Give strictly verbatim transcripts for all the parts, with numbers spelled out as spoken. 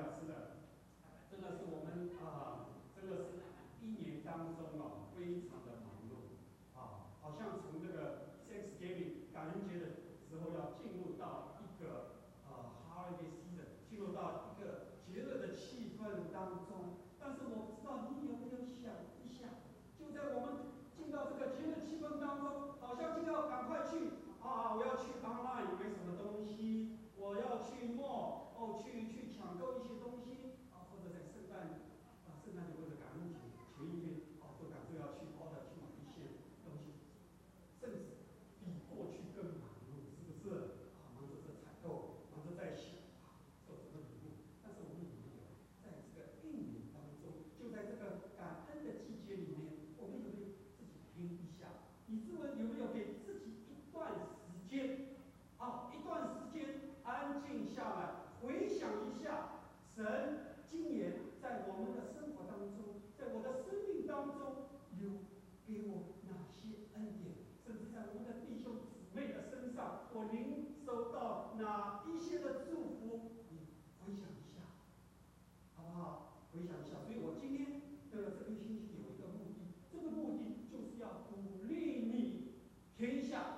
亚，是的，真的是我们啊，真的是一年当中啊，非常的忙碌啊，好像从这个 Thanksgiving 感恩节的时候要进入到一个呃 holiday season，进入到一个节日的气氛当中。但是我不知道你有没有想一想，就在我们进到这个节日气氛当中，好像就要赶快去啊，我要去 online 买什么东西，我要去 mall 哦，去去抢购一些东西啊，或者在圣诞啊圣诞节或者感恩节前一天啊，都赶着要去 order 去买一些东西，甚至比过去更忙碌，是不是？啊，忙着在采购，忙着在想啊，做什么礼物。但是我们有没有在这个应允当中，就在这个感恩的季节里面，我们有没有自己听一下？你自问有没有给自己一段时间，啊，一段时间安静下来，回想一下神今年在我们的生活当中，在我的生命当中有给我哪些恩典？甚至在我们的弟兄姊妹的身上，我领受到哪一些的祝福？你回想一下，好不好？回想一下。所以我今天的这个星期有一个目的，这个目的就是要鼓励你停一下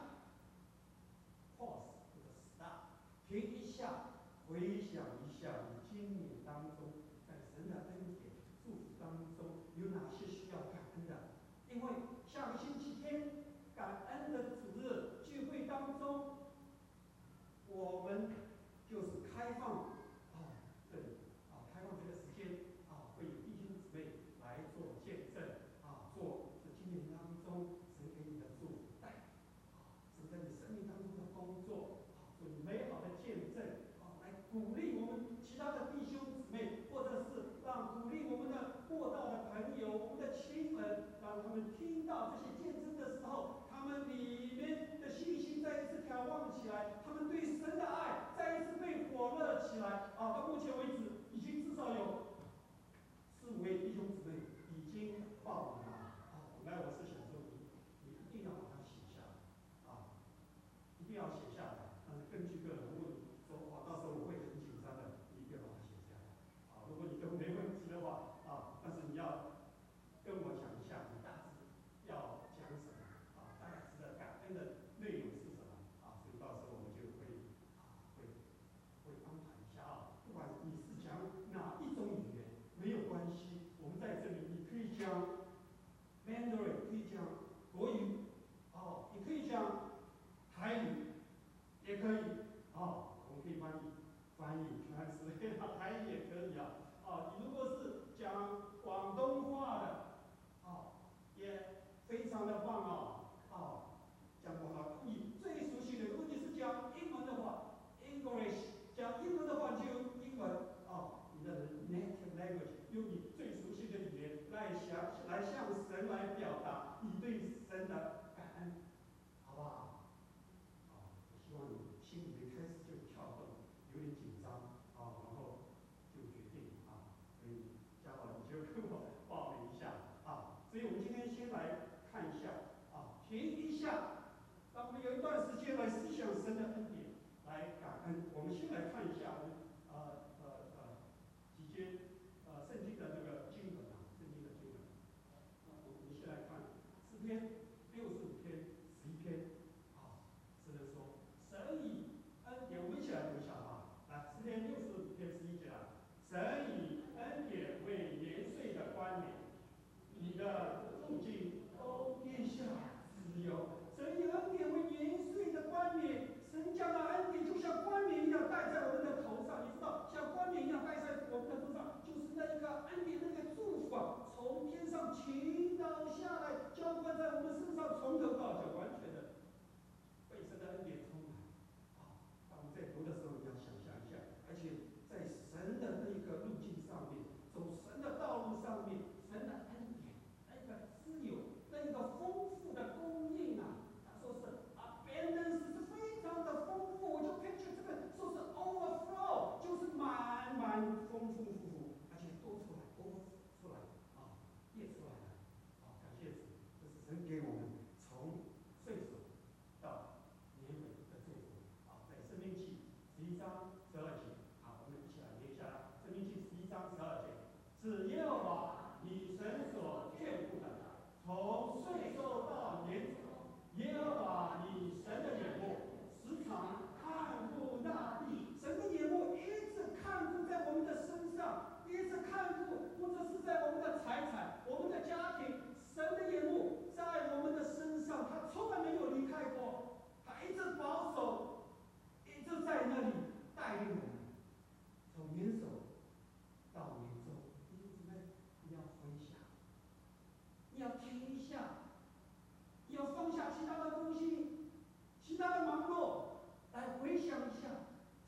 ，pause 或者 stop， 停一下，回想一下你今年当中在神的恩典、祝福当中有哪些需要感恩的？因为下个星期天感恩的主日聚会当中，我们就是开放啊，这里啊，开放这个时间啊，会有弟兄姊妹来做见证啊，做这今年当中神给你的祝福带啊，神在你生命当中的工作啊，做美好的见证啊，来鼓励我们其他的弟兄姊妹，或者是让鼓励我们的过道的朋友、我们的亲人，让他们听到这些见证的时候，他们里面的信心再一次眺望起来，他们对神的爱再一次被火热起来啊！到目前为止，已经至少有四五位弟兄姊妹已经报名了啊！本来我是想说你，你一定要把它写下来啊，一定要写下来。但是根据个人，如果你说哇，到时候我会很紧张的，你一定要把它写下来啊！如果你都没问题的话啊，但是你要跟我讲一下，你大致要讲什么啊？大概知道感恩的内容是什么啊？所以到时候我们就会啊会会安排一下啊。不管你是讲哪一种语言没有关系，我们在这里你可以讲 Mandarin， 可以讲国语，哦，你可以讲台语，也可以，哦，我们可以翻译翻译全是台语也可以啊。哦，你如果是讲广东话的，哦，也非常的棒哦，哦，讲广东话，你最熟悉的，如果你是讲英文的话 ，English， 讲英文的话就用英文，哦，你的 native language， 用你最熟悉的语言来向来向神来表达你对神的感恩，好不好？啊，我希望你心里面开始就跳动，有点紧张啊，然后就决定啊，所以嘉宝你就跟我报名一下啊。所以我们今天先来看一下啊，停一下，让我们有一段时间来思想神的恩典，来感恩。我们先来看一下我们呃呃呃几节呃圣经的这个经文啊，圣经的经文。啊，我们先来看诗篇六十五篇十一篇啊，诗人说神以恩典，我们一起来读一下啊，来诗篇六十五篇十一节啊，神以恩典为年岁的冠冕。你的路径都跌下自由，神以恩典为年岁的冠冕，神将的恩典就像冠冕一样戴在我们的头上，你知道，像冠冕一样戴在我们的头上，就是那一个恩典，那个祝福啊，从天上倾倒下来，浇灌在我们身上，从头到脚完全的被神的恩典充满。啊，当我们在读的时候，你要想象一下，而且在神的那个路径上面，走神的道路上面，神的恩典。那个自由，那个丰富的供应啊，他说是 abundance 是非常的丰富，我就 picture 这个说是 overflow， 就是满满丰丰富富，而且多出来 over 出来啊，溢出来了啊，感谢主，这是神给我们从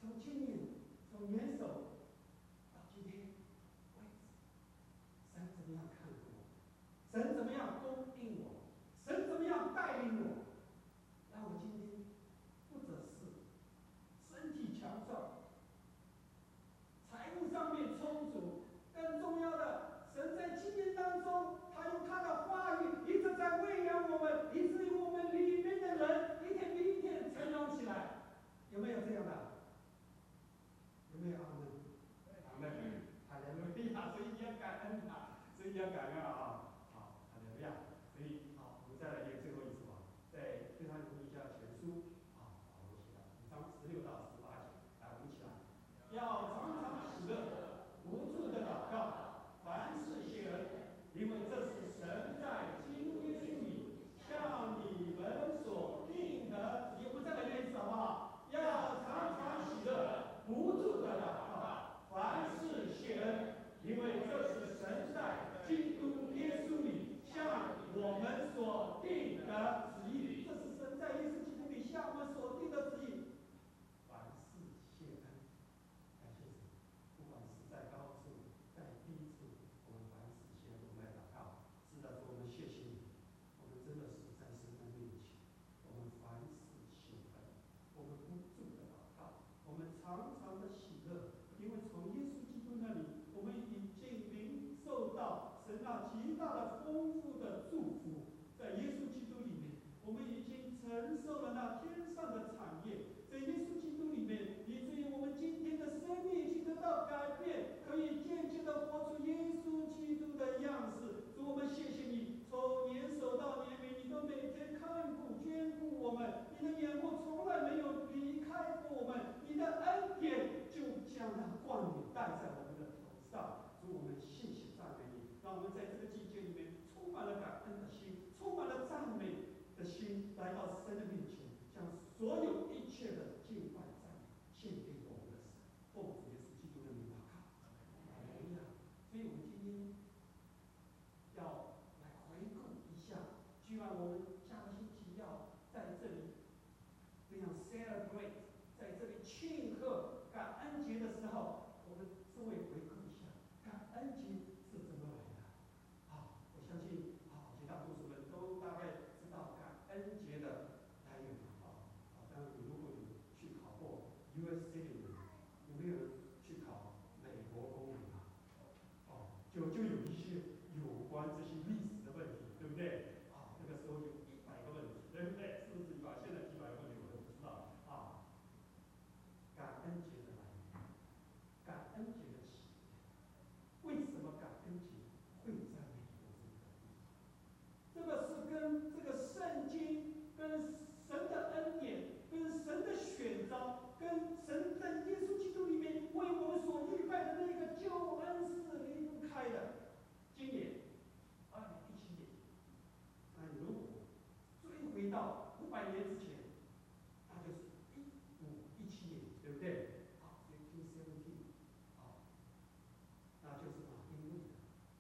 从青年，从年手到今天为止，神怎么样看顾我？神怎么样供应我？神怎么样带领我？让我今天不只是身体强壮，财务上面充足，更重要的，神在今年当中，他用他的话语一直在喂养我们，以至于我们里面的人一天比一天成长起来。有没有这样的？有没有阿门？阿门，哈利路亚！所以你要感恩他，所以你要感恩啊！好，哈利路亚！所以好，我们再来念最后一次啊，在《非常尼加前书》啊，保罗写的五章十六到十八节，来，我们一起来，要常常喜乐，不住的祷告，凡事谢恩，因为这是神在基督耶稣里向你们所定的旨意。我们再来念一次好不好？要常常喜乐，不住的祷告，凡事谢恩，因为这是神在基督耶稣里向我们所定的旨意。这是神在耶稣基督里向我们所定的旨意。凡事谢恩，感谢神，不管是在高处，在低处，我们凡事谢恩，我们来祷告。是的，主，我们谢谢你，我们真的是在神的面前，我们凡事谢恩，我们不住的祷告，我们常常的喜乐，因为从耶稣基督那里，我们已经领受到神那极大的丰富的祝福。在耶稣基督里面，我们已经承受了那天上的产业。在耶稣基督里面，以至于我们今天的生命已经得到改变，可以渐渐地活出耶稣基督的样式。主，我们谢谢你，从年首到年尾，你都每天看顾眷顾我们，你的眼目从来没有离开过我们，你的恩典就将那冠冕戴在我们的头上。主，我们谢谢赞美你，让我们在这个季节里面充满了感恩的心，充满了赞美的心，来到神的面前，将所有一切的敬拜赞美献给我们的神。奉主耶稣基督的名祷告，哈利路亚！所以我们今天要来回顾一下，居然我们下个星期要在这里这样 celebrate， 在这里庆贺感恩节的时候，我们稍微回顾一下感恩节是怎么来的。好，我相信好，绝大多数人都大概知道感恩节的来源啊。好，当然你如果有去考过 U S Citizen， 有没有人去考美国公民啊？哦，就就有一些有关这些历史的问题，对不对？啊，那个时候有一百个问题，对不对？是不是一百？现在几百个问题我都不知道啊。感恩节的来源，感恩节的起源，为什么感恩节会在美国这个地方？这个是跟这个圣经、跟神的恩典、跟神的选召、跟神在耶稣基督里面为我们所预备的那个救恩是离不开的。今年二零一七年，那如果追回到五百年之前，那就是一五一七年，对不对？好 ，fifteen seventeen， 好，那就是马丁路德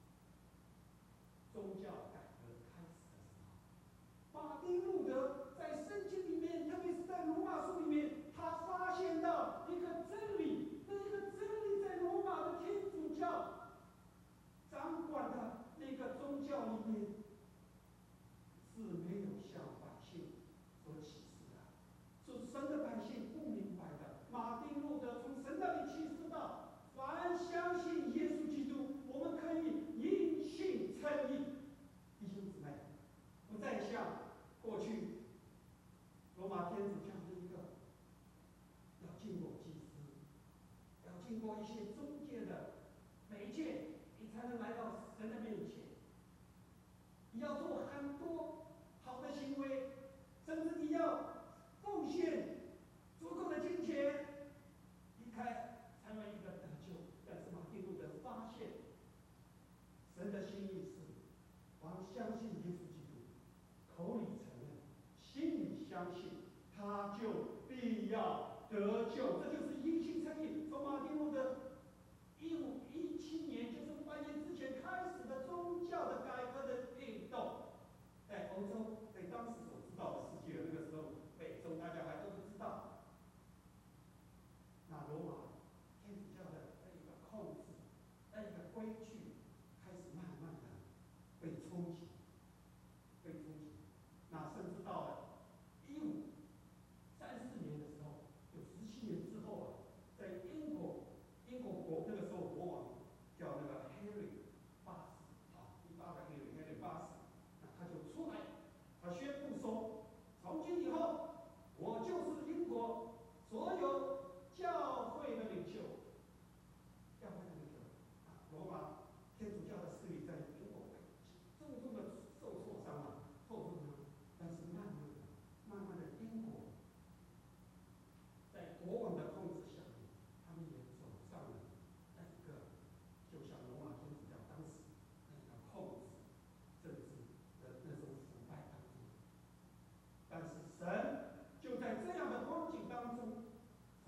宗教改革开始的时候。马丁路德在圣经里面，特别是在罗马书里面，他发现到一个真理，那一个真理在罗马的天主教掌管的那个宗教里面是没有向百姓所启示的，是神的百姓不明白的。马丁路德从神那里启示到，凡相信耶稣基督，我们可以因信称义。弟兄姊妹，不再像过去罗马天主教的一个要经过祭司，要经过一些中介的媒介，你才能来到神的面前。你要做很多好的行为，甚至你要奉献足够的金钱，离开才能一个得救。但是马丁路德发现，神的心意是，凡相信耶稣基督，口里承认，心里相信，他就必要得救。这就是因信称义。从马丁路德一五一七年，就是五百年之前开始的宗教的改革的运动，在欧洲，在当时所知道的世界，那个时候北中大家还都不知道。那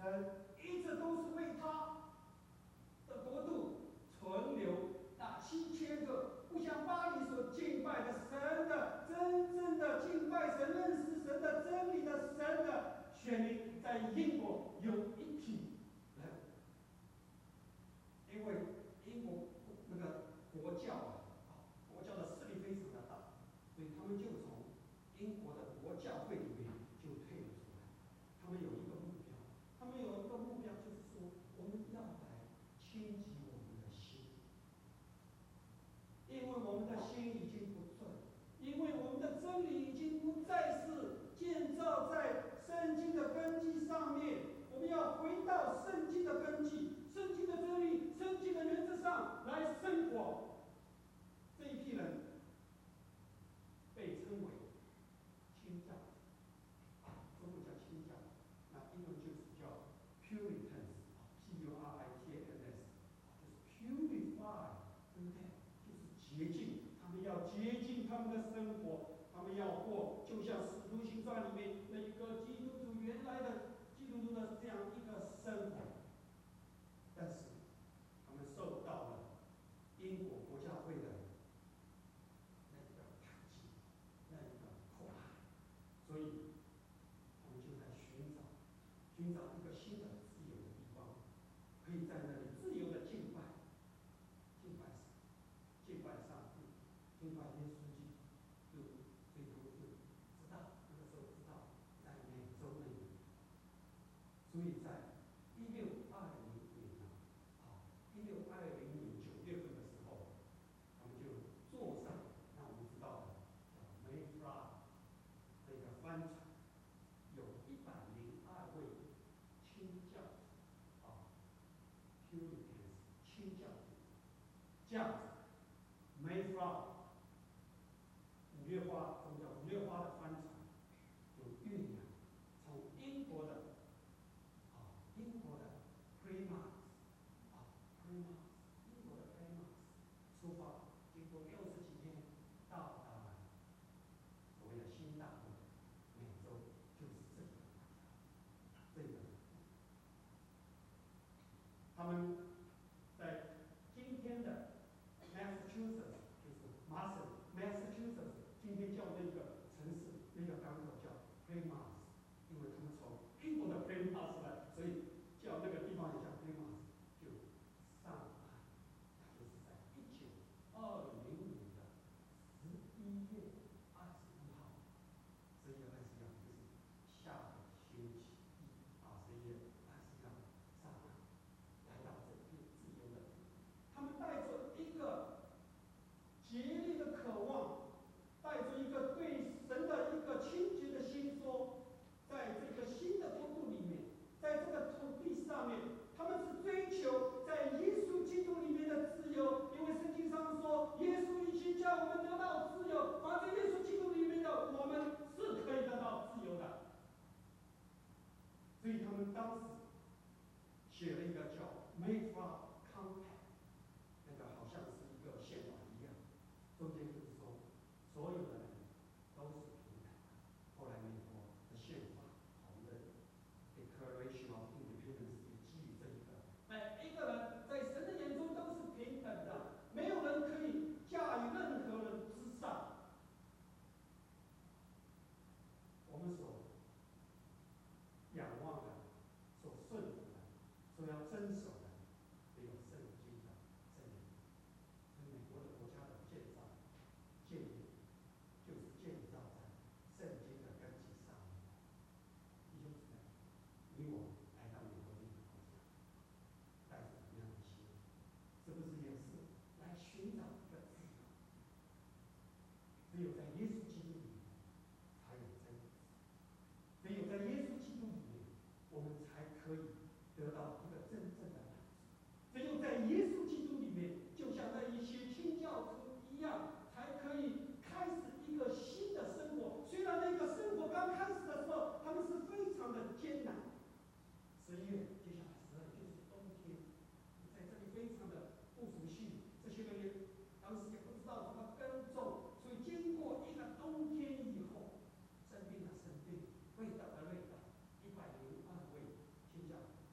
人一直都是为他的国度存留那七千个不像巴黎所敬拜的神的真正的敬拜神、认识神的真理的神的选民，在英国有一批人，因为英国那个国教啊，国教的势力非常的大，所以他们就从英国的国教会里面就退了出来。他们有一个目标，他们有一个目标就是说，我们要来清洁我们的心，因为我们的心已经不正，因为我们的真理已经不再是建造在圣经的根基上面，我们要回到圣经的根基、圣经的真理、圣经的原则上来生活。这一批人被称为清教，中文叫清教，那英文就是叫 Puritans，P U R I T A N S， 就是 purify， 对不对？就是洁净，他们要洁净他们的生活，他们要过就像《使徒行传》里面那一个基督徒原来的基督徒的这样一个生活，但是他们受到了英国国教会的那个排挤，那一个迫害，所以他们就在寻找寻找一个新的自由的地方，可以在那里自由的敬拜，敬拜神，敬拜上帝，敬拜耶稣基督。就所以他们就知道那个时候知道在美洲那里，所以在一六二零年啊，好，一六二零年九月份的时候，他们就坐上那我们知道的叫 Mayflower 这个帆船，有一百零二位清教徒啊 ，Puritans 清教徒，这样子 Mayflower 五月花，我们叫五月花的帆船，就运洋从英国的啊英国的 Plymouth 啊 Plymouth 英国的 Plymouth 出发，经过六十几天到达了所谓的新大陆，美洲就是这个国家，这个他们在今天的 Massachusetts， 就是麻省 Massachusetts， 今天叫那个城市那个港口叫 Plymouth， 因为他们从英国的 Plymouth 来，所以叫那个地方也叫 Plymouth， 就上岸，那就是在一九二零年的十一月二十一号，十一月二十一号就是下个星期一啊，十一月二十一号上岸，来到这片自由的土地。他们带着一个竭力的渴望，带着一个对神的一个清洁的心说，在这个新的国度里面，在这个土地上面，他们是追求在耶稣基督里面的自由，因为圣经上说，耶稣已经叫我们得到自由，而在耶稣基督里面的我们是可以得到自由的。所以他们当时写了一个叫 Mayflower Compact， 那个好像是一个宪法一样，中间就是说所有的人都是平等的。后来美国的宪法同的 Declaration of Independence 也基于这一个，每一个人在神的眼中都是平等的，没有人可以驾驭任何人之上。我们所仰望的、所顺服的、所要遵守的，只有圣经的真理。所以美国的国家的建造、建立，就是建造在圣经的根基上面。弟兄姊妹，你我来到美国这个国家，带着什么样的心？是不是也是来寻找一个自由？只有在耶稣基督里面才有真理，只有在耶稣基督里面，我们才可以得到一个真正的满足。只有在耶稣基督里面，就像那一些清教徒一样，才可以开始一个新的生活。虽然那个生活刚开始的时候，他们是非常的艰难。十一月，接下来十二就是冬天，在这里非常的不熟悉，这些人也当时也不知道怎么耕种，所以经过一个冬天以后，生病的生病，累倒的累倒，一百零二位清教徒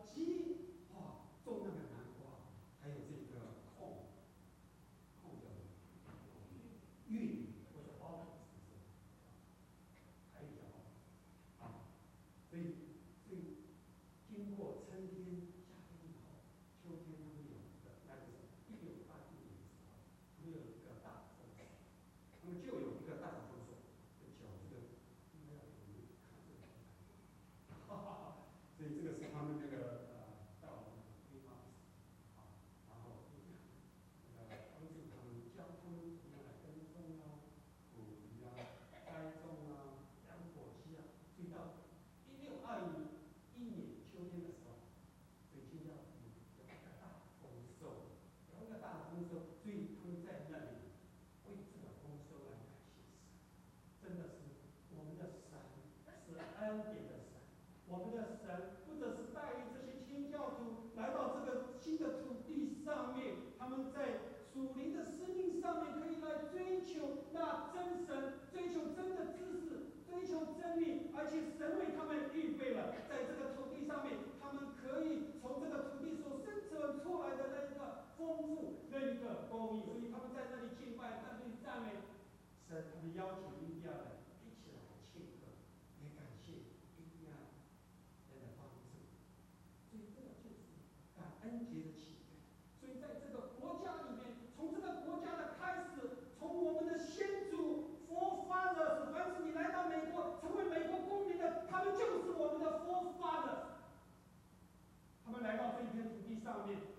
鸡，哇，种那个南瓜，还有这个空空的玉米或者包子，是不是？还比较好啊，所以所以经过春天、夏天以后，秋天他们有一个，那就是一六八一年的时候，他们有一个大丰收，他们就有一个大丰收，就叫这个，应该要给你们看这个，哈哈哈，所以这个是他们那个呃到那个 Christmas 啊，然后你看那个帮助他们交通怎么样来跟踪啊，捕鱼啊，栽种啊，养火鸡啊，所以到一六二一年秋天的时候，水晶要有一个大丰收，有一个大丰收，所以他们在那里为这个丰收来感谢神，真的是我们的神是恩典的神，我们的神不只是带领这些清教徒来到这个新的土地上面，他们在属灵的生命上面可以来追求那真神，追求真的知识，追求真理，而且神为他们预备了，在这个土地上面，他们可以从这个土地所生存出来的那一个丰富，那一个供应，所以他们在那里敬拜，在那里赞美神，他们邀请印第安人一起来庆贺，也感谢印第安人的帮助，所以这个就是感恩节的起源。所以在这个国家里面，从这个国家的开始，从我们的先祖 forefathers， 凡是你来到美国成为美国公民的，他们就是我们的 forefathers。他们来到这一片土地上面，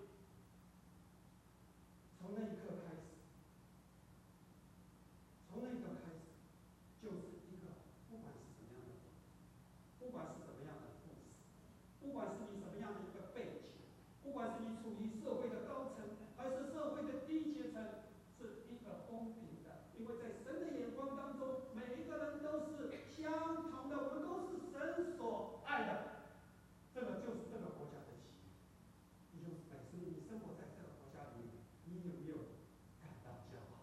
从那一刻开始，从那一刻开始，就是一个不管是什么样的，不管是什么样的故事，不管是你什么样的一个背景，不管是你处于社会的高层，还是社会的低阶层，是一个公平的，因为在神的眼光当中，每一个人都是相同的，我们都是神所爱的。这个就是这个国家的起源。弟兄姊妹，所以你生活在这个国家里面，你有没有感到骄傲？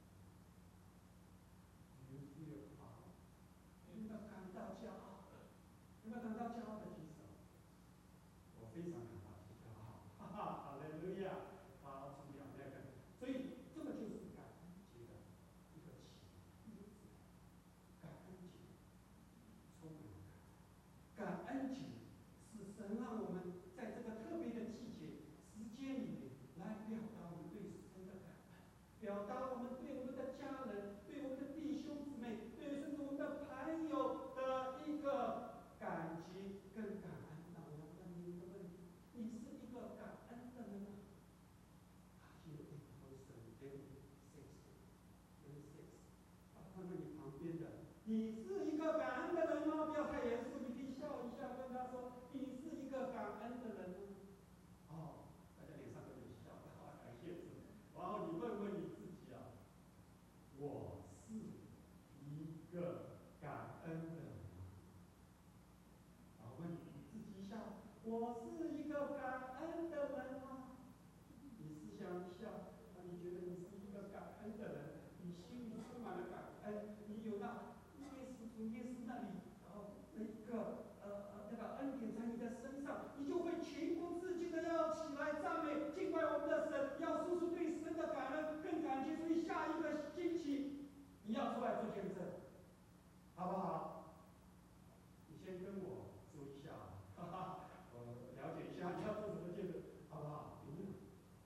有没有好？有没有感到骄傲？有没有感到骄傲的举手？我非常感到骄傲，哈哈，哈利路亚！好，从表那个，所以这个就是感恩节的一个起源，因此感恩节充满了感恩，感恩节是神让我们在这个特别的季节、时间里面来表达我们对神的感恩，表达我们对我们的家人、对我们的弟兄姊妹、对甚至我们的朋友的一个感激跟感恩。那我要问你一个问题：你是一个感恩的人吗？ Are you a person very sensitive, very sensitive？ 啊，看看你旁边的，你是一个感恩的人吗？不要太严肃，你可以笑一下，跟他说：“你是一个感恩的人吗？”哦，大家脸上都有笑，好，感谢主。然后你问问你自己啊，我是一个感恩的人吗？然后问你自己一下，我是一个感恩的人吗？你思想一下，那你觉得你是一个感恩的人？你心里充满了感恩，你有那耶稣从耶稣那里，然后那一个呃呃那个恩典在你的身上，你就会情不自禁的要起来赞美敬拜我们的神，要说出对神的感恩跟感激。所以下一个星期你要出来做见证，好不好？你先跟我说一下，哈哈，我了解一下你要做什么见证，好不好？有没有？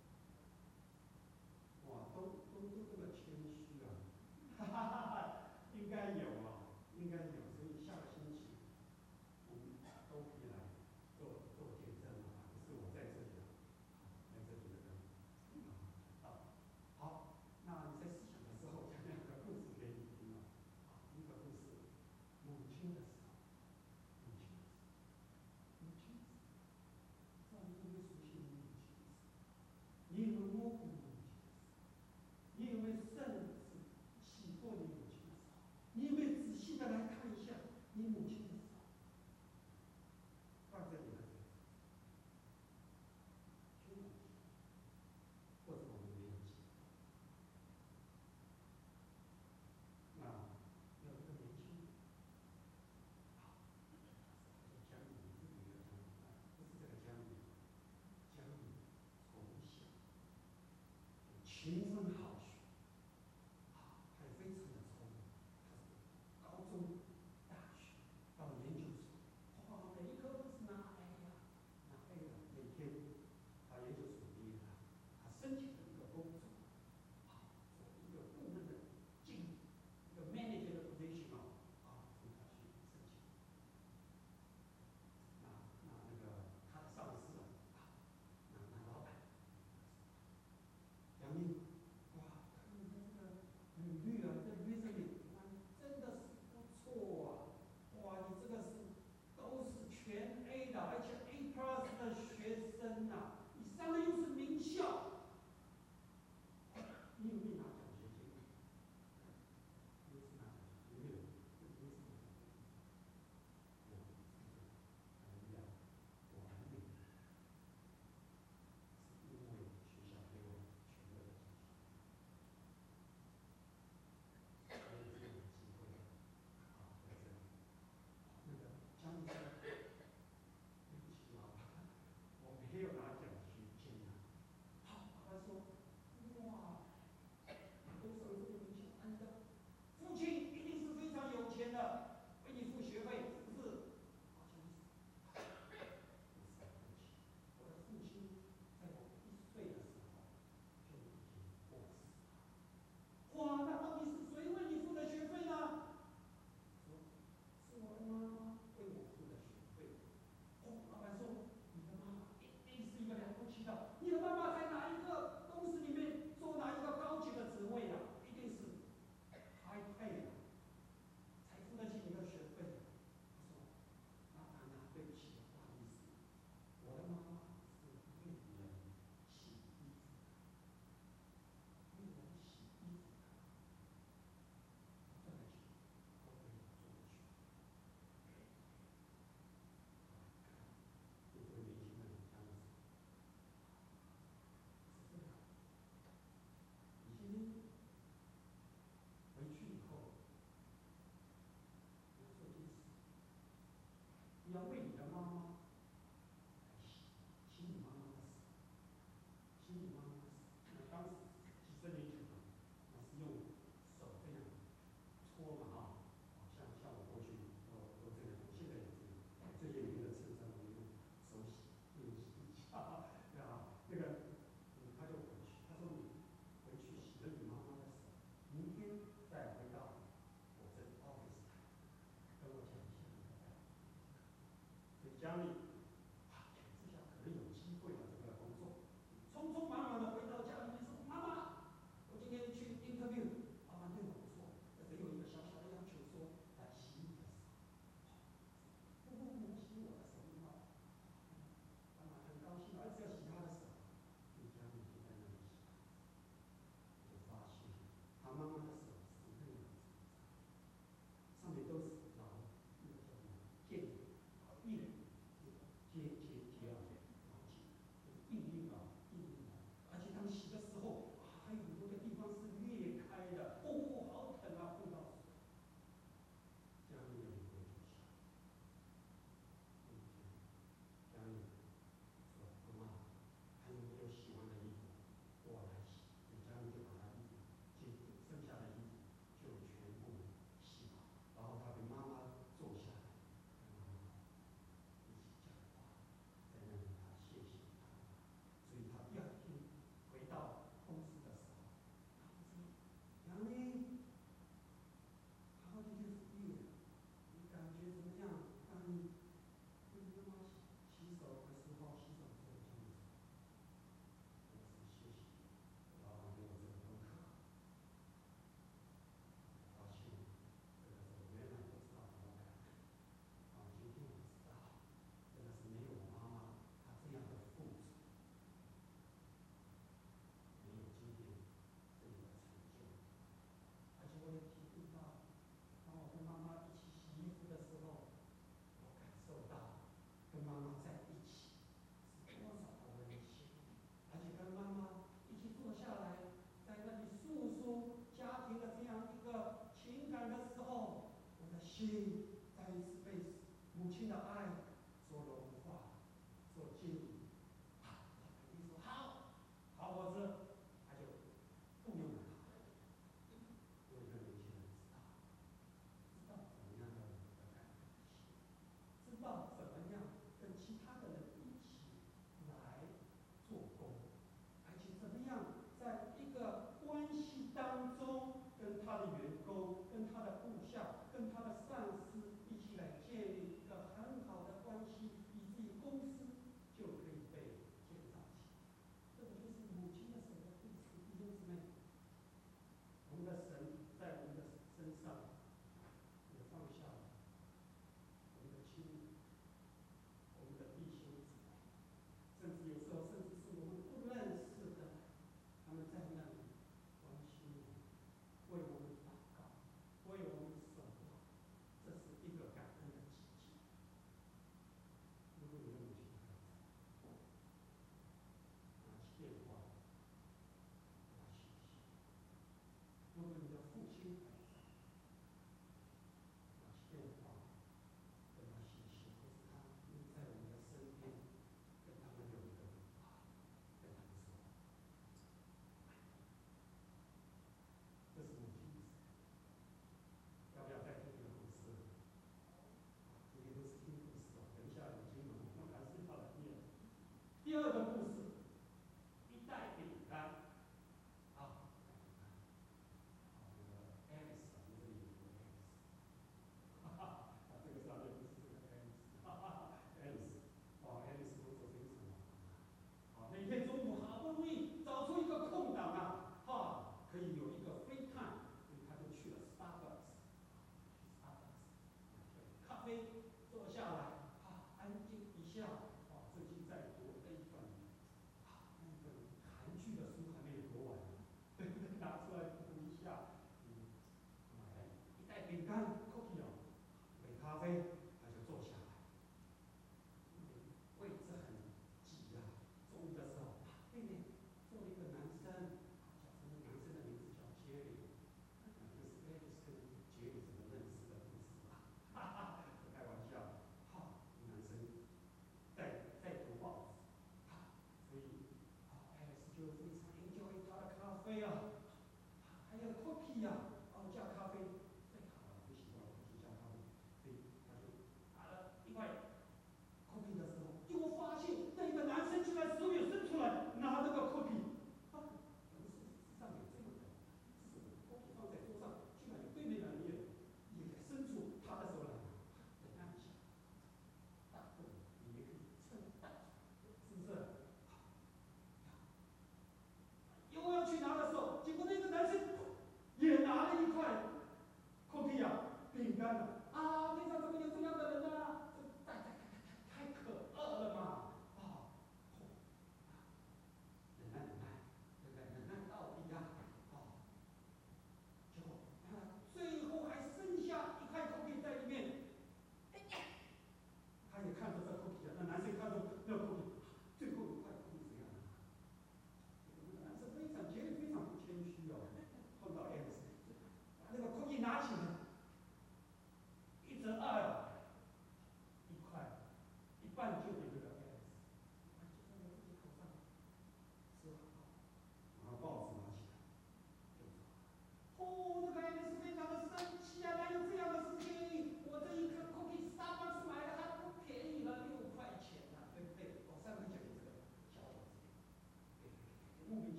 哇，都都都这么谦虚啊，哈哈哈哈，应该有啊，应该有，所以下个星期我们都可以来做做见证啊，不是我在这里啊，在这里的人啊，好，那你在思想的时候讲两个故事给你听啊，啊，第一个故事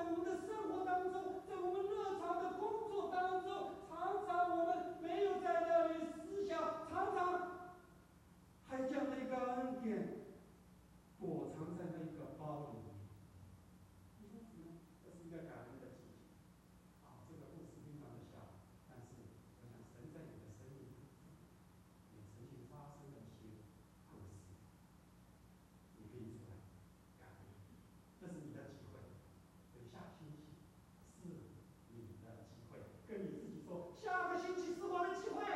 我们的生活当中，在我们日常的工作当中，常常我们没有在那里思想，常常还将那个恩典躲藏在那个包里面。你说什么？这是一个感恩的季节。啊，这个故事非常的小，但是我想神在你的生命当中也曾经发生了一些故事，你可以出来感恩，这是你的机会。所以下星期是你的机会，跟你自己说，下个星期是我的机会。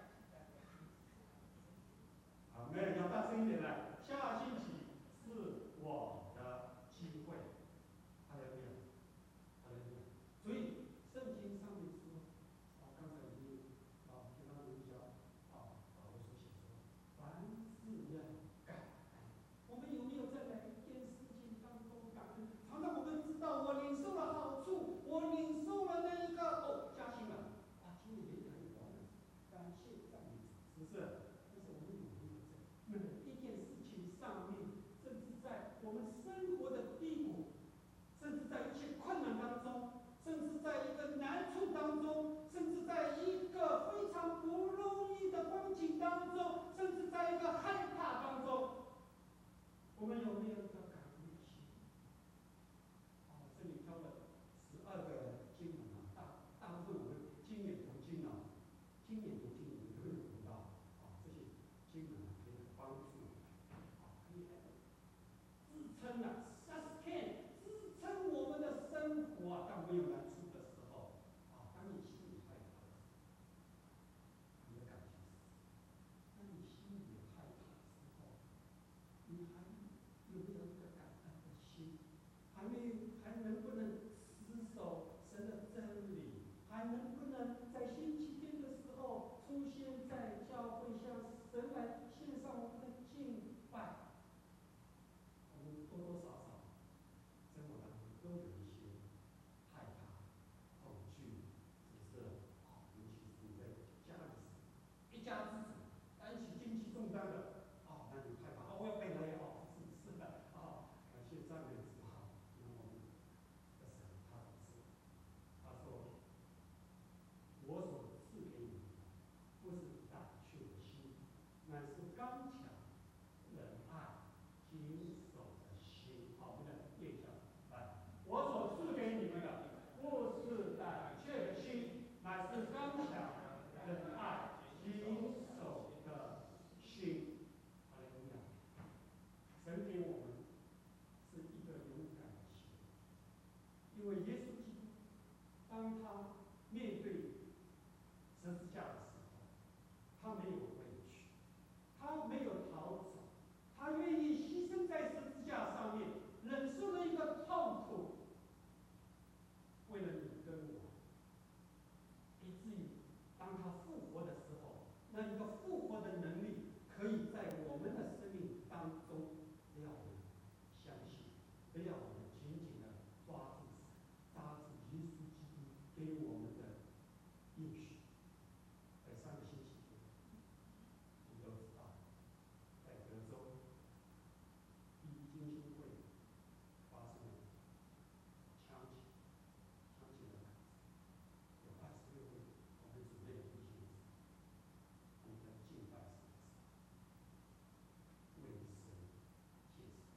好，没人要大声一点来，下星期是我的机会。哈利路亚，哈利路亚。所以圣经上面说，啊，刚才已经啊，听到有讲啊，保罗所写说，凡事要感恩。我们有没有在每一件事情当中感恩？常常我们知道，我领受了好处，我领受了那一个哦，加薪了，啊，今年也很高呢，感谢赞美主，是不是？但是我们有没有在每一件事情上面，甚至在我们生活的低谷，甚至在一些困难当中，甚至在一个难处当中，甚至在一个非常不容易的光景当中，甚至在一个害怕当中，我们有没有一个感恩的心？啊，这里挑了十二个经文啊，大大部分我们今年读经啊，今年读经你都有读到啊，这些经文啊可以帮助啊，可以支撑啊 ，sustain 支撑我们的生活啊。当没有难处的时候啊，当你心里害怕的时候，你的感情是什么？当你心里害怕的时候，你还有没有一个感恩的心？还没有，还能不能持守神的真理？还能不能在星期天的时候出现在教会，向神来献上我们的敬拜？我们多多少少生活当中都有一些害怕、恐惧，是不是？啊，尤其是你在家里是一家之主，担起经济重担的，啊，那你害怕，啊，我要被雷哦，是不是的？啊，感谢赞美主哈，因为我们的神他不是，他说，我所赐给你们的，不是胆怯的心，乃是刚强、仁爱、谨守的心。好，我们来念一下。来，我所赐给你们的，不是胆怯的心，乃是刚强、仁爱、谨守的心。哈利路亚！神给我们是一个勇敢的心，因为耶稣基督，当他面对十字架的时候，他没有畏惧，他没有逃走，他愿意牺牲在十字架上面，忍受了一个痛苦，为了你跟我，以至于当他复活的时候，那一个复活的能力可以在我们的生命当中，只要我们相信，只要我们紧紧的抓住神，抓住耶稣基督给我们的应许。在上个星期天，你都知道，在德州第一金星会发生了枪击，枪击的案子，有二十六位我们组内的弟兄姊妹，他们在敬拜神的时候，为神献上。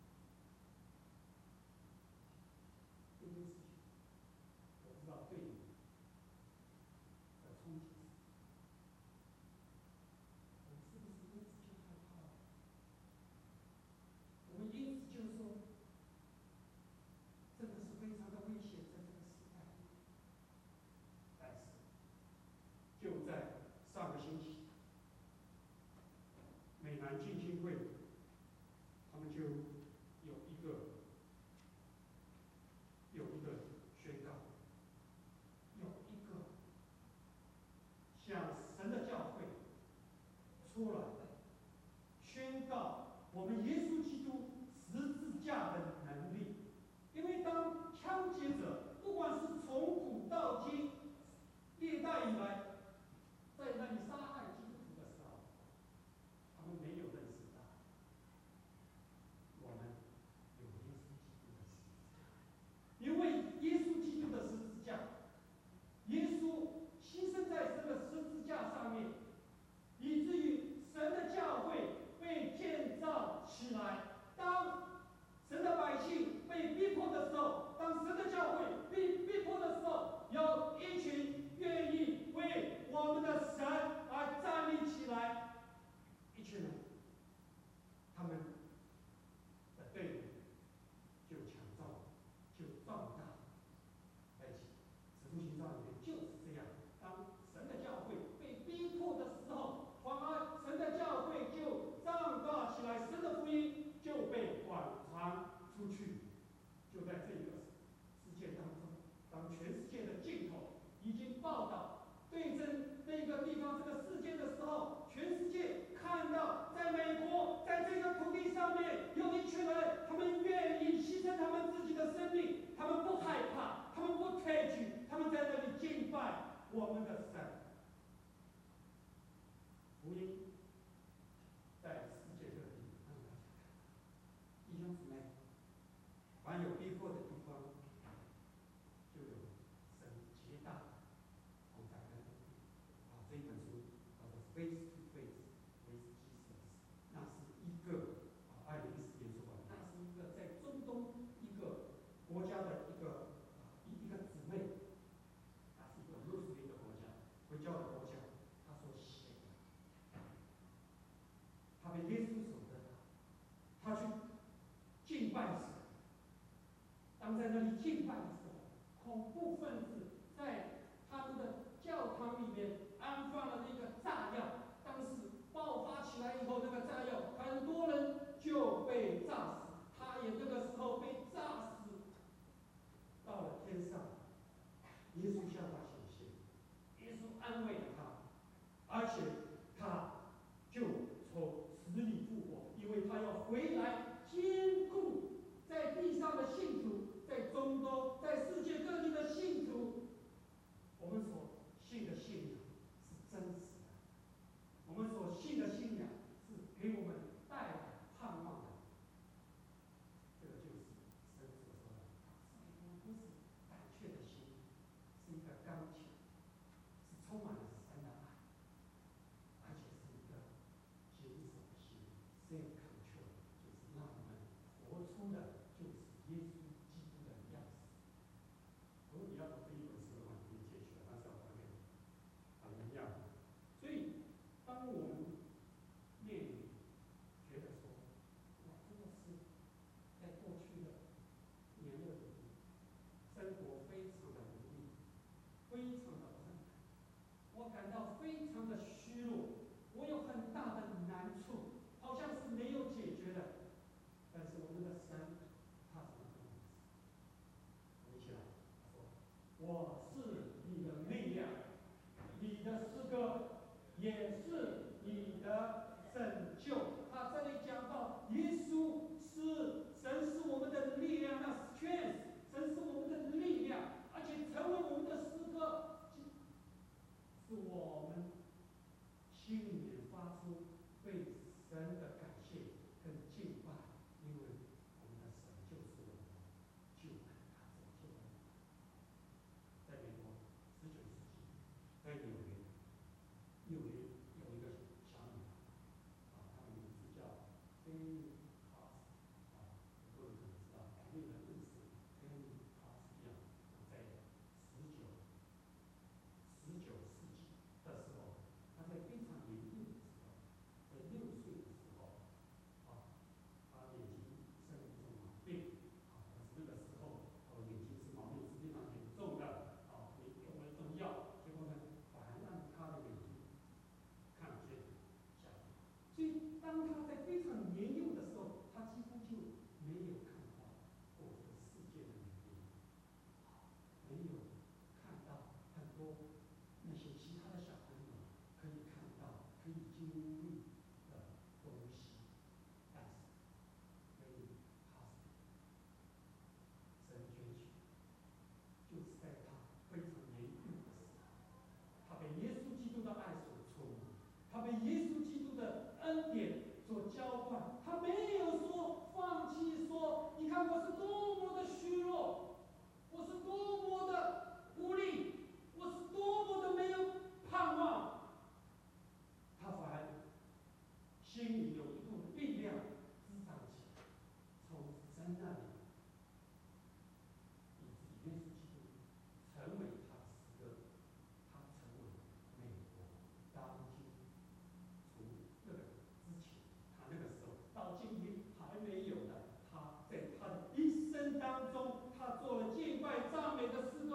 这件事情，我不知道对你的冲击是什么。我们是不是因此就害怕了？我们因此就说，真的是非常的危险，在这个时代里。但是，就在上个星期，美南浸信会，他们就有一个有一个宣告，有一个向神的教会出来宣告我们耶稣基督十字架的能力。因为当枪击者不管是从古到今，历代以来，在那里杀害基督徒的时候，他们没有认识到我们有耶稣基督的十字架。因为一群愿意为我们的神而站立起来，一群人，他们的队伍就强壮，就壮大。在《使徒行传》里面就是这样。当神的教会被逼迫的时候，反而神的教会就壮大起来，神的福音就被广传出去。就在这个世界当中，当全世界的镜头已经报道对阵那个地方、这个世界的时候，全世界看到，在美国，在这个土地上面，有一群人，他们愿意牺牲他们自己的生命，他们不害怕，他们不退惧，他们在那里敬拜我们的神。福音在世界各地让大家看，弟兄姊妹，凡有逼迫的地方，就有神极大的同在跟能力。啊，这一本书叫做《Face to Face with Jesus》，那是一个啊，二零一四年出版，那是一个在中东一个国家的一个啊一一个姊妹，那是一个穆斯林的国家，回教的国家，他所写的，他被耶稣所得到，他去敬拜神。当在那里敬拜的时候，恐怖分子在他们的教堂里面安放了那个炸药。当时爆发起来以后，那个炸药很多人就被炸死，他也那个时候被炸死。到了天上，耶稣向他显现，耶稣安慰了他，而且他就从死里复活，因为他要回来兼顾在地上的信徒，在中东，在世界各地的信徒，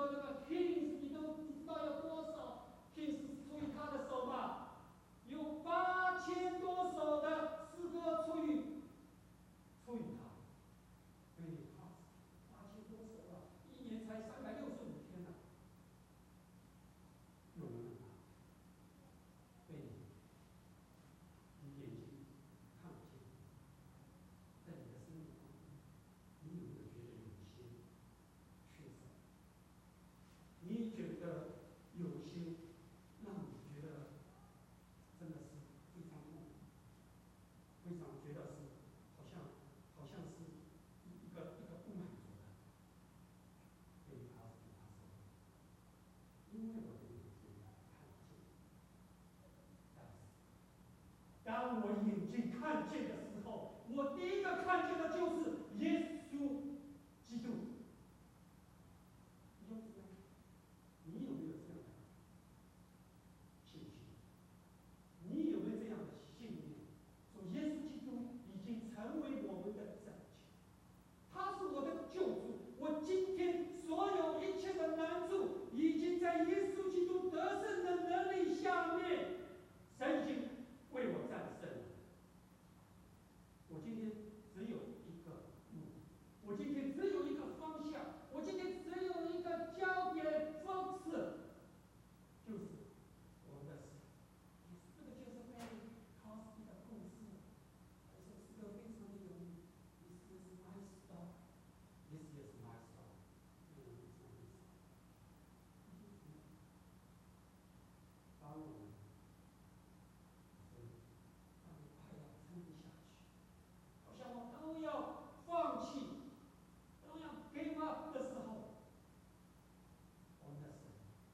个那个 Kings， 你都你知道有多少 Kings 出于他的手吗？有八千多首的诗歌出于出于他，所以他八千多首啊，一年才三百六十五天呐、啊，有没有啊？被你眼睛看不见，在你的生命当中，你有没有觉得有些缺少？你觉得有些让你觉得真的是非常痛苦，非常觉得是好像好像是一个一个不满足的，对他对他说，因为我的眼睛看见，但是当我眼睛看见的时候，我第一个看见的就是耶稣基督。你有没有你有没有这样的信心？你有没有这样的信念？说耶稣基督已经成为我们的拯救，他是我的救主。我今天所有一切的难处，已经在耶稣基督得胜的能力下面，神已经为我战胜了。我今天只有一个路，我今天只有一个方向，我今天只有一个焦点 focus， 就是我们的神。这个就是被考斯的故事，而且是个非常的有名。This is my story. This is my story. 这个非常非常。当我们当我快要撑不下去，好像我都要放弃，都要 give up 的时候，我们的神，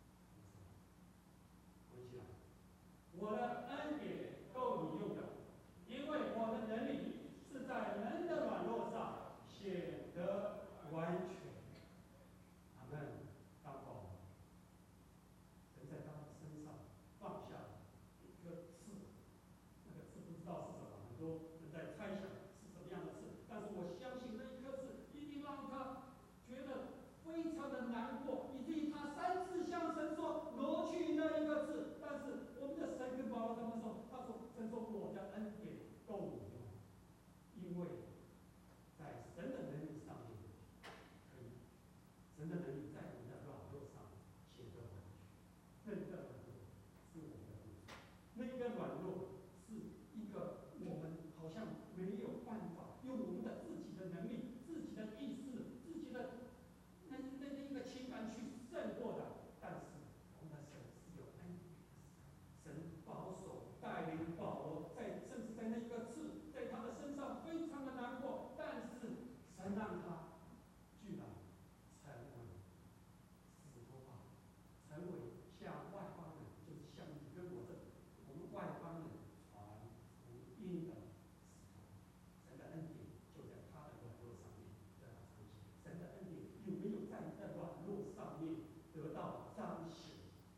回起来，我的恩典够你用的，因为我的能力是在人的软弱上显得完全。阿门。当保罗，神在他的身上放下了一个刺，那个刺不知道是什么，很多人在猜想是什么样的刺，但是我相信那一颗刺一定让他觉得非常的难过，以至于他三次向神说挪去那一个刺。但是我们的神跟保罗怎么说？他说：“神说我的恩典够你用，因为在神的能力上面可以，神的能力在你的软弱上显得完全。那个软弱是我们的不足，那个软弱是一个我们好像没有办法用我们的自己的能力、自己的意识、自己的那那那一个情感去胜过的。但是我们的神是有恩典的神，神保守带领保罗，在甚至在那个刺在他的身上非常的难过，但是神让他居然成为使徒法，成为向外邦人，就是像你跟我这我们外邦人传福音的使徒。神的恩典就在他的软弱上面得到彰显。神的恩典有没有在你的软弱上面得到彰显？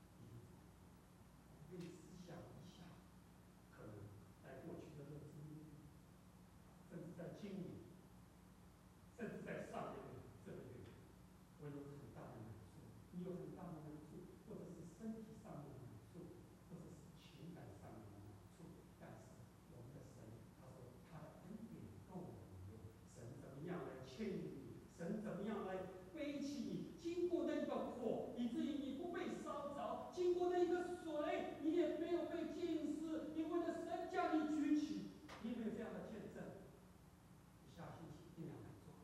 可以思想一下，可能在过去的日子里，甚至在今年，甚至在上个月、这个月，我有很大的难处，你有很大的难处，或者是身体上面的难处，或者是情感上面的难处。但是我们的神，他说他的恩典够我们用。神怎么样来牵引你？神怎么样来背起你？经过那个火，以至于你不被烧着；经过那个水，你也没有被浸湿，因为呢，神将你举起。你有没有这样的见证？你下星期尽量来做。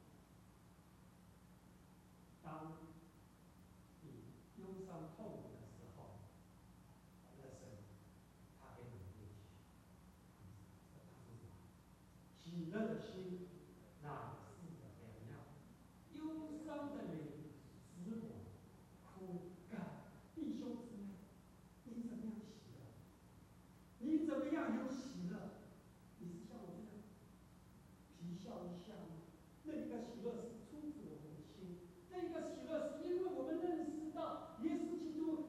当你忧伤痛苦的时候，我们的神他给你力气。他说什么？喜乐的心乃是良药，忧伤的灵使我枯干。弟兄姊妹，你怎么样喜乐？你怎么样有喜乐？你是像我这样皮笑一笑吗？那个喜乐是出自我们的心，那个喜乐是因为我们认识到耶稣基督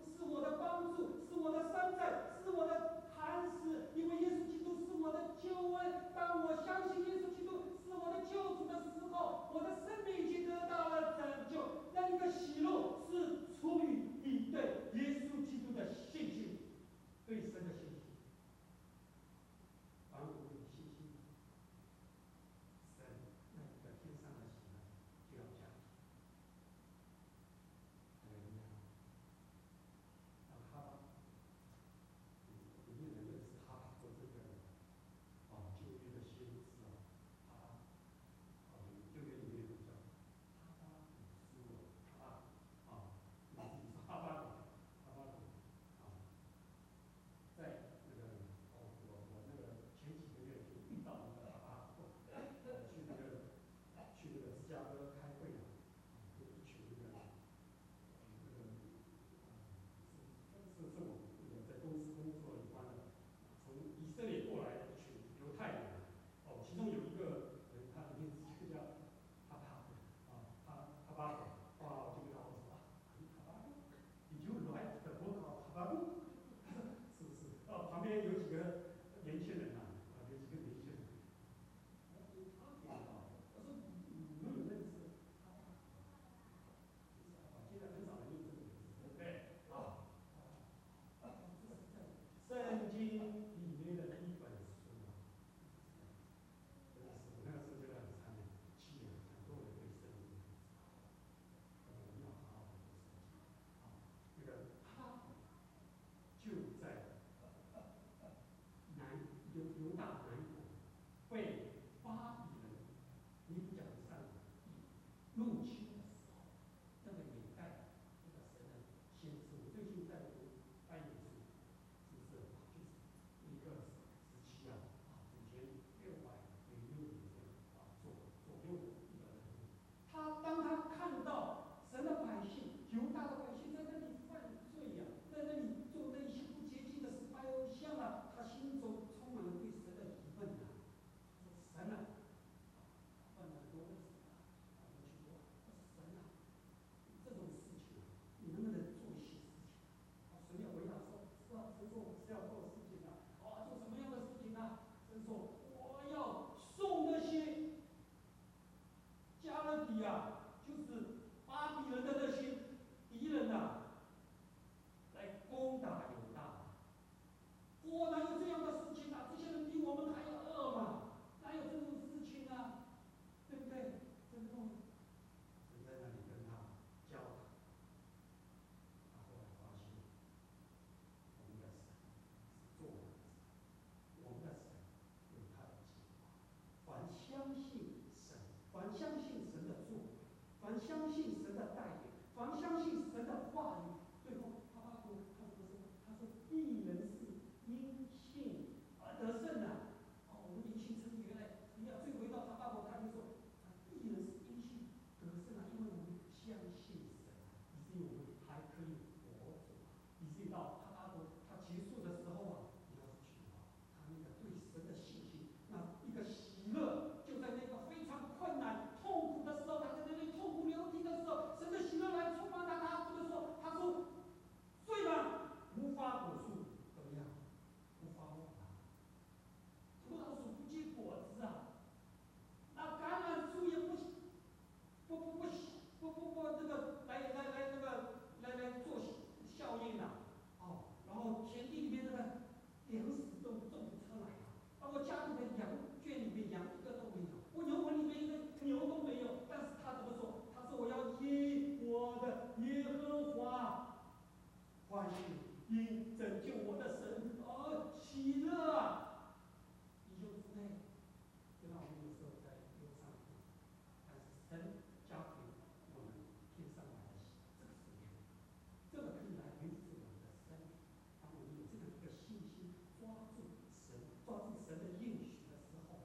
百姓，犹大的百姓在那里犯罪呀、啊，在那里做那些不洁净的事拜偶像啊，他心中充满了对神的疑问呐、啊。说神啊，犯了很多为什么啊？我去说，神啊，这种事情啊，你能不能做一些事情啊？神要回答说，是啊，神说我是要做事情的、啊。啊，做什么样的事情呢、啊？神说我要送那些加勒底啊，就是巴比伦的那些敌人呐、啊，来攻打犹大。我哪有这样的事情啊？这些人比我们还要恶嘛，哪有这种事情啊？对不对？真的，神在那里跟他教他，他后来发现，我们的神是做人的神，我们的神有他的计划。凡相信神，凡相信神的作为，凡相信神的带领，凡相信神的话语，最后哈巴谷他怎么说？他说：“一人是因信而得胜啊！”哦，我们年轻成原来你要追回到哈巴谷，他就说：“一人是因信得胜啊，因为我们相信神，以至于我们还可以活着，以至于到哈巴谷他结束的时候啊，你要去啊，他那个对神的信心，那一个喜乐，就在那个非常困难、痛苦的时候，他在那里痛哭流涕的时候，神的喜乐来充满他，他不是说，他说，虽然无花果树怎么样，无花果啊，葡萄树不结果子啊，那橄榄树也不不不不不不不这个来来来那个来来做效应的、啊，哦，然后田地里面那个粮食都种不出来啊，而我家里的羊圈里面羊一个都没有，我牛棚里面一个牛都没有，但是他怎么说？他说我要因我的耶和华欢喜，因拯救我的神而喜乐啊！弟兄姊妹，就让我们有时候在忧伤，但是神加给我们天上来的喜，这个是有，这个可以来维持我们的生命。当我们有这样一个信心，抓住神，抓住神的应许的时候，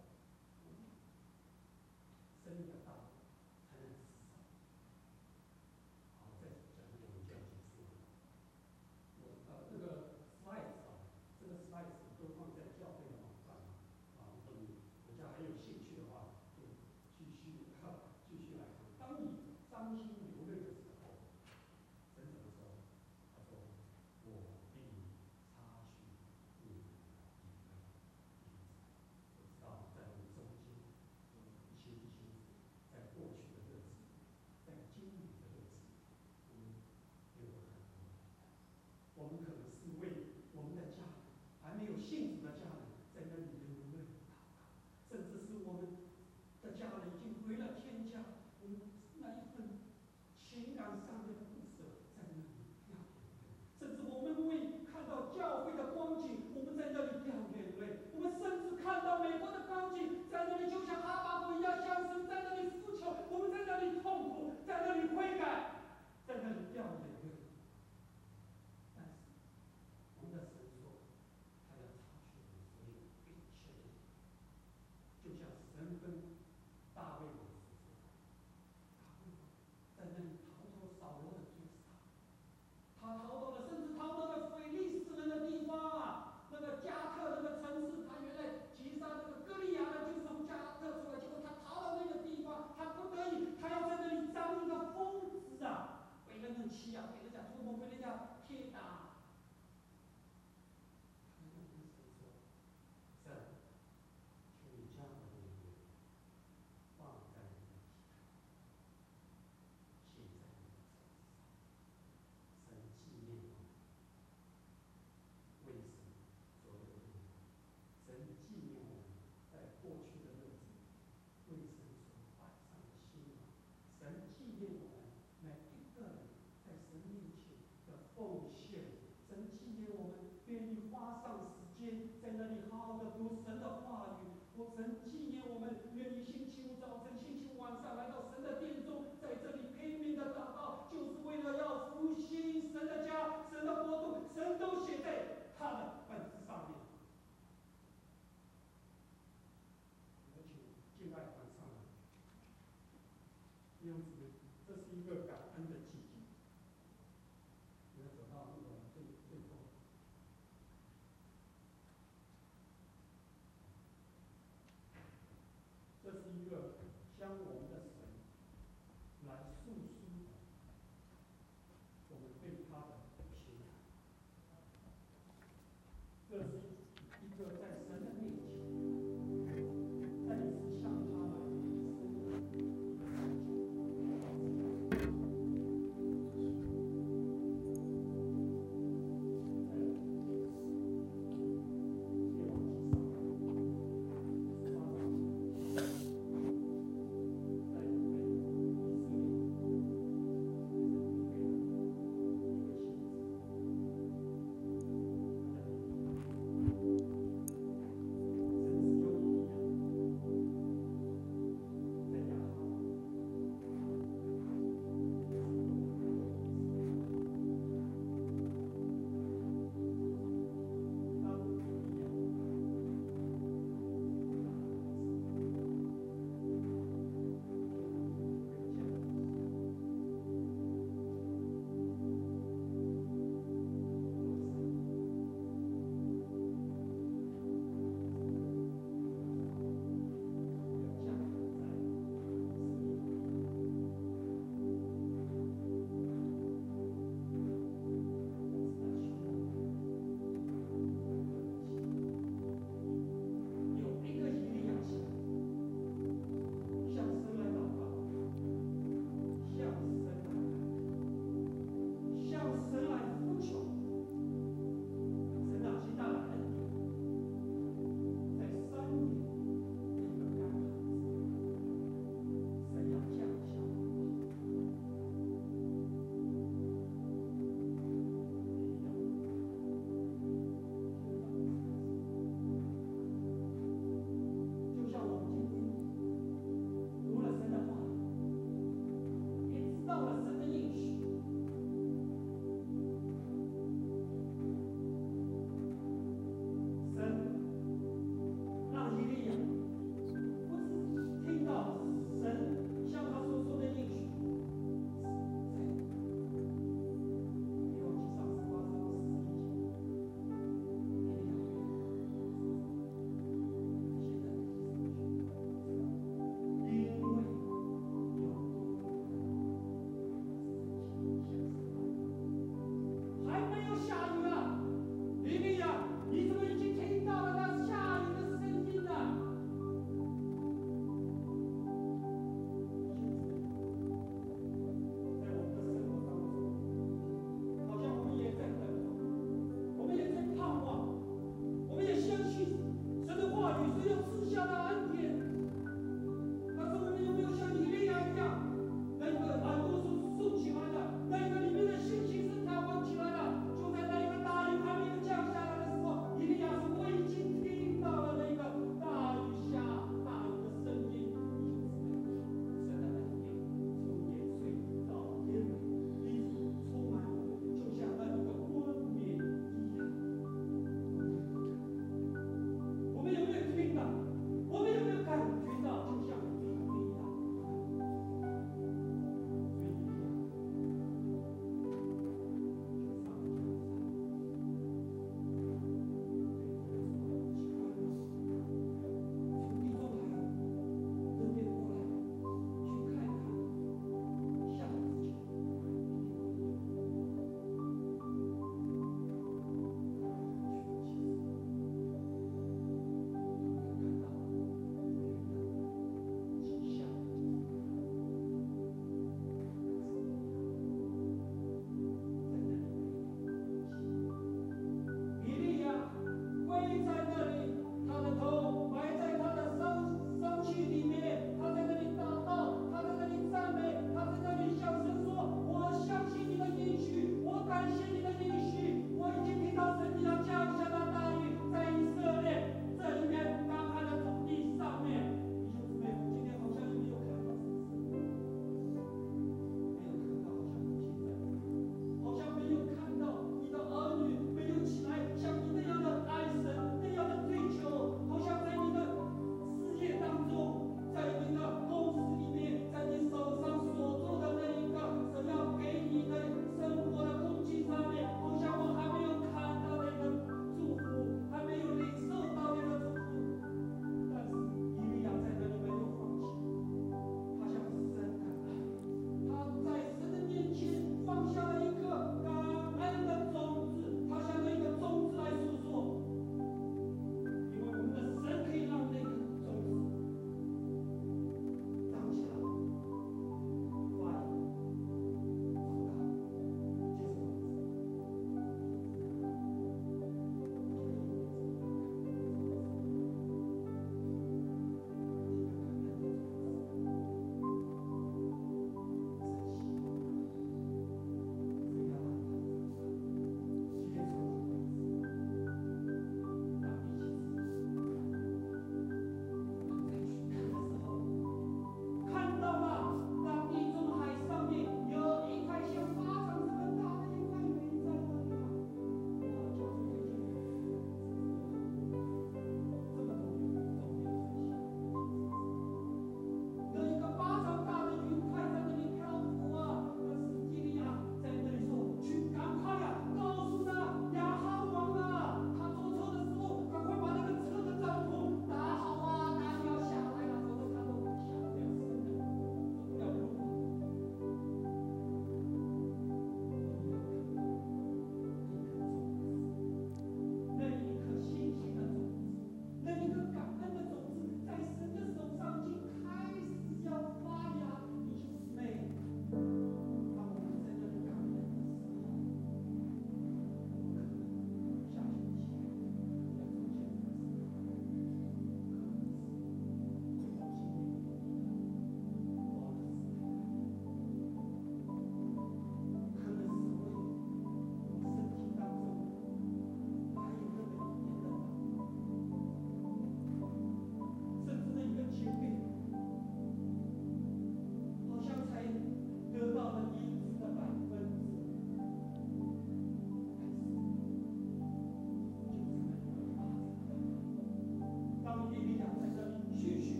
生命的道路才能至少。好，再讲一个我们就要结束了。我呃这个 slides 啊，这个 slides 都放在教会的网站啊，啊，等大家还有兴趣的话，就继续哈继续来看。当你伤心流泪的时候，神怎么说？他说：“我必擦去你们的眼泪。”我知道在我们中间有一些弟兄姊妹，在过去的日子，在今年的日子，我们流了很多眼泪。我们可能是为我们的家人，还没有信主的家人，在那里流泪祷告，甚至是我们的家人已经回了天家，我们那一份情感上面的不舍，在那里掉眼泪。甚至我们为看到教会的光景，我们在那里掉眼泪。我们甚至看到美国的光景，在那里就像哈巴谷一样向神在那里呼求，我们在那里痛苦，在那里悔改，在那里掉眼泪。但是我们的神说，他要擦去我们所有一切的眼泪，就像神跟大卫王所说的，大卫王在那里逃脱扫罗的追杀，他逃到了，甚至逃到了非利士人的地方啊，那个加特那个城市，他原来击杀那个歌利亚的，就是从加特出来，结果他逃到那个地方，他不得已，他要在那里当一个疯子啊，被人们欺啊，被人家唾沫，被人家铁打。他就跟神说：“神，求你将我的眼泪放在你的祭坛，写在你的册子上。神纪念我们为神所流的眼泪，神纪念我们在过去的日子为神所摆上的心嘛。神纪念我们每一个人在神面前的奉献。神纪念我们愿意花上时间在那里好好的读神的话语。我神纪念我们愿意星期五早晨、星期五晚上来到神的殿中，在这里拼命的祷告，就是为了要复兴神的家、神的国度。神都写在他的本子上面。而且敬爱晚上，弟兄姊妹，这是一个感恩的季节。 将我们的神来诉说我们对他的情感。这是一个在神的面前再一次向他来伸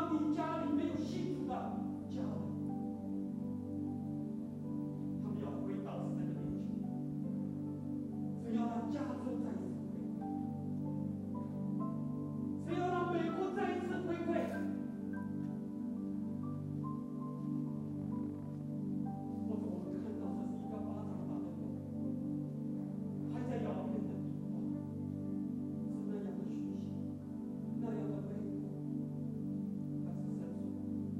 你家里没有信主的家人，他们要回到神的面前，神要让加州再一次回归，神要让美国再一次回归。或者我们看到这是一个巴掌大的洞，还在遥远的地方，是那样的虚心，那样的卑微。但是神说，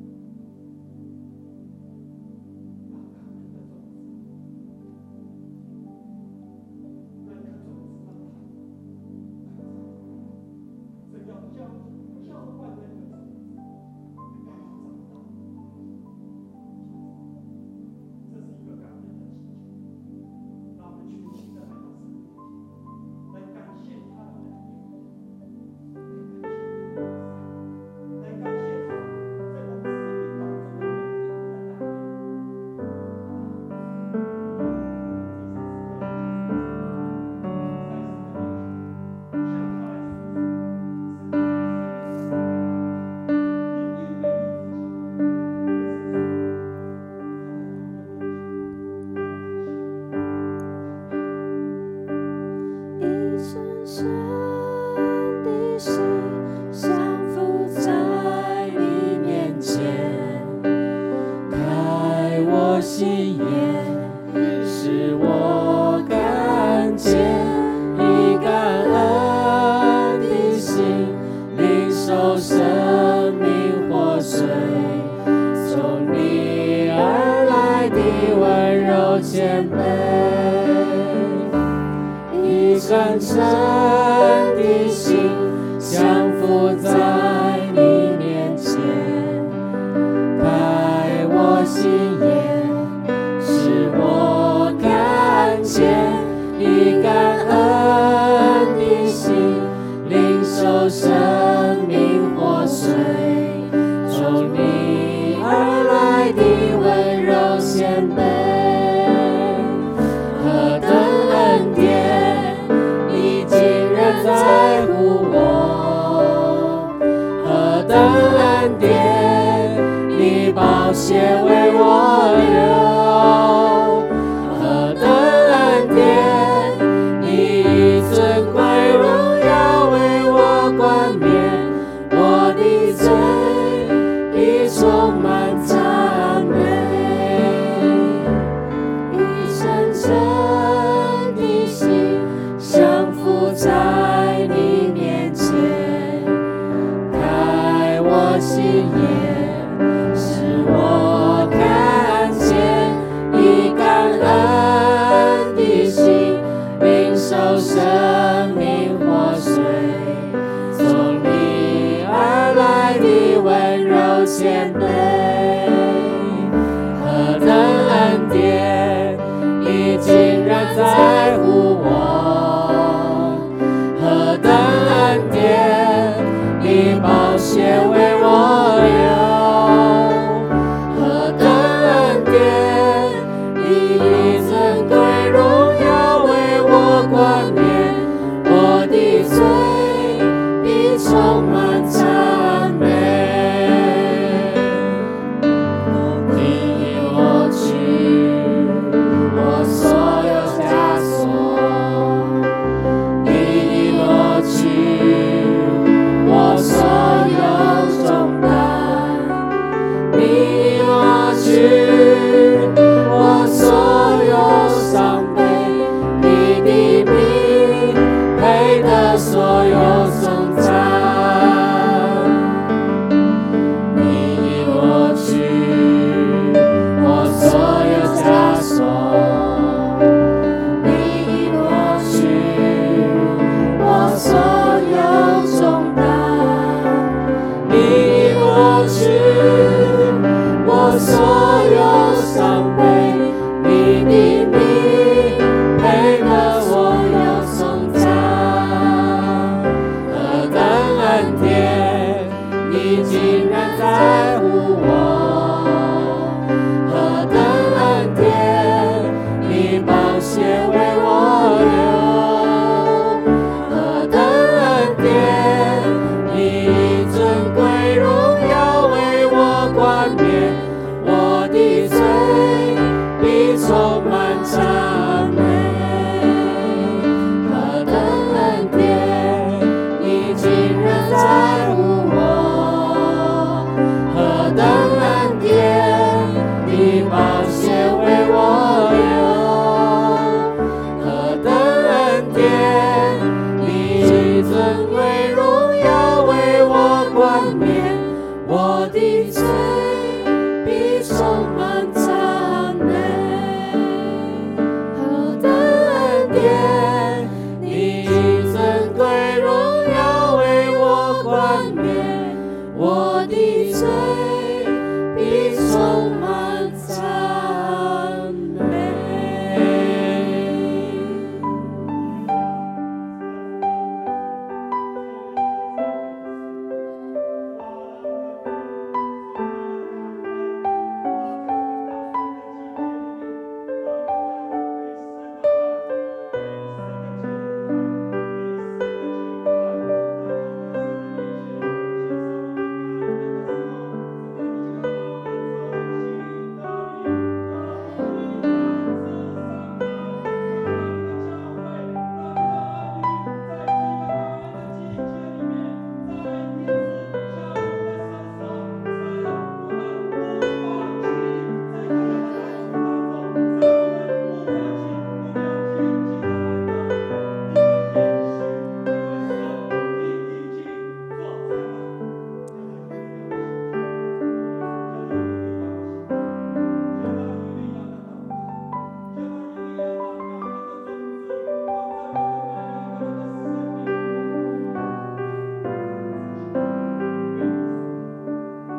那感恩的种子，那颗种子让它神要浇浇灌那颗种子，让它长大。这是一个感恩的季节，让我们全心的来到神面前，来感谢他的恩典，来感谢他在我们生命当中的每一个带心眼，使我看见以感恩的心，领受生命活水，从你而来的温柔谦卑，一真诚的心降服在你面前，开我心眼。我看见以感恩的心，领受生命活水，从你而来的温柔谦卑，何等恩典，你竟然在乎我，何等恩典，你宝血为我流。尊贵荣耀为我冠冕，我的罪已充满赞美，以真诚的心降服在你面前，开我心眼，使我看见以感恩的心，领受生命活水，从你而来的温柔谦卑，何等恩典，你竟然在乎我，何等恩典，你宝血为我流，何等恩典，你以尊贵荣耀为我冠冕，我的罪已充满赞美，你已抹去我所有枷锁，你已抹去我所有重担，你已抹去我所有伤悲，你的名配得所有颂赞，你已抹去我所有枷锁，你已抹去我所有重担，你已抹去我所有伤悲，你的名配得所有颂赞，何等恩典，你竟然在乎我，何等恩典，你宝血为我流，何等恩典，你以尊贵荣耀我的罪必充满赞美。何等恩典，你以尊贵荣耀为我冠冕，我的罪